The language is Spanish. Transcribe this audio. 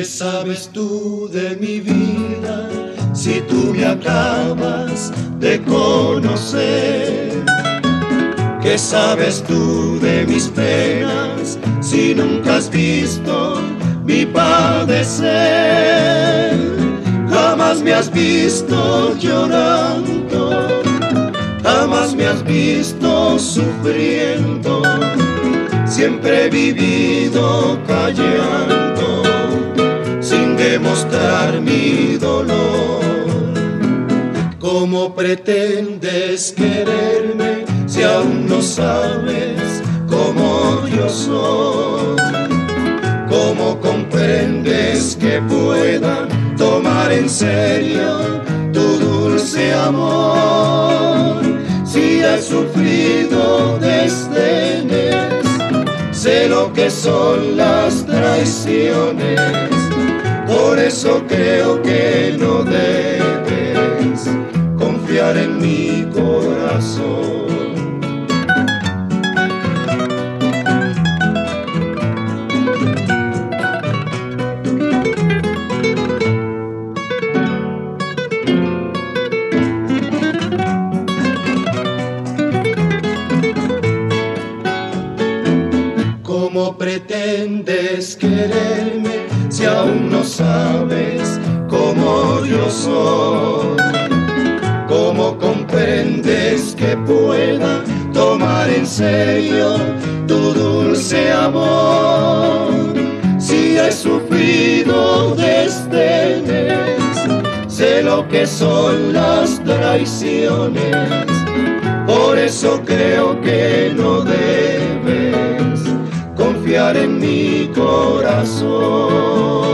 ¿Qué sabes tú de mi vida si tú me acabas de conocer? ¿Qué sabes tú de mis penas si nunca has visto mi padecer? Jamás me has visto llorando, jamás me has visto sufriendo. Siempre he vivido callando, sin demostrar mi dolor. ¿Cómo pretendes quererme si aún no sabes cómo yo soy? ¿Cómo comprendes que pueda tomar en serio tu dulce amor? Si he sufrido desdenes, sé lo que son las traiciones. Por eso creo que no debes confiar en mi corazón. ¿Cómo pretendes quererme si aún no sabes cómo yo soy? ¿Cómo comprendes que pueda tomar en serio tu dulce amor? Si he sufrido desdenes, sé lo que son las traiciones. Por eso creo que no debes confiar en mi corazón.